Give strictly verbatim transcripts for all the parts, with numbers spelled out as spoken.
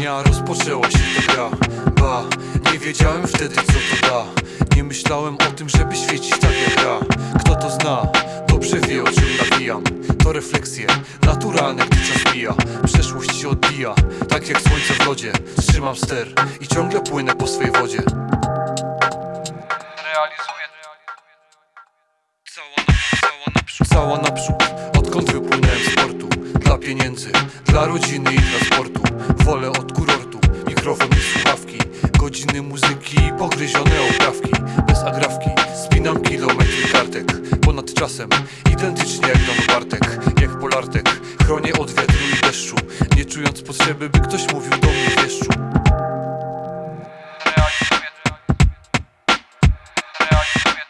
dnia rozpoczęła się ta gra. Ba, nie wiedziałem wtedy co to da. Nie myślałem o tym, żeby świecić tak jak ja. Kto to zna, dobrze wie o czym nawijam. To refleksje naturalne, gdy czas mija. Przeszłość się odbija, tak jak słońce w lodzie. Trzymam ster i ciągle płynę po swej wodzie. Realizuję Cała naprzód, cała naprzód, cała naprzód. Odkąd wypłynąłem z portu. Dla pieniędzy, dla rodziny i dla sportu. Wolę od kurortu, mikrofon i słuchawki. Godziny muzyki i pogryzione oprawki. Bez agrafki, spinam kilometry kartek. Ponad czasem, identycznie jak Don Bartek. Jak Polartek, chronię od wiatru i deszczu. Nie czując potrzeby, by ktoś mówił do mnie wieszczu. Realizuję Realizuję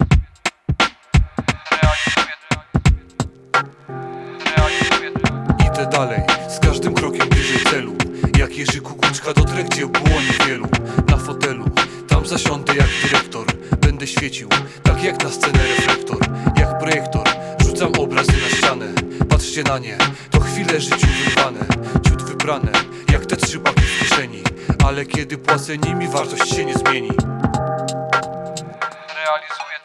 Realizuję Idę dalej, z każdym krokiem bliżej celu. Jak Jerzy Kukuczka dotrę, gdzie było niewielu. Na fotelu, tam zasiądę jak dyrektor. Będę świecił, tak jak na scenę reflektor. Jak projektor, rzucam obrazy na ścianę. Patrzcie na nie, to chwile życiu wyrwane. Ciut wybrane, jak te trzy baki w kieszeni. Ale kiedy płacę nimi, wartość się nie zmieni. Realizuję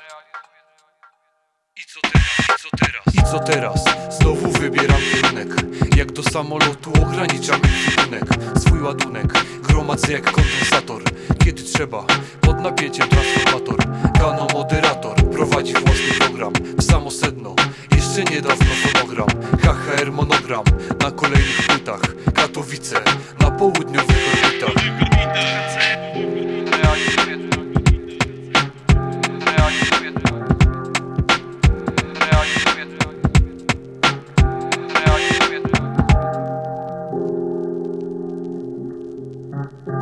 I co teraz? I co teraz? I co teraz? Znowu wybieram kierunek. Jak do samolotu ograniczam ekwipunek. Swój ładunek gromadzę jak kondensator. Kiedy trzeba, pod napięciem transformator. Kano moderator prowadzi własny program. W samo sedno, jeszcze niedawno fonogram. H H R monogram na kolejnych płytach. Katowice na południowych orbitach. Realizuję Realizuję Realizuję Realizuję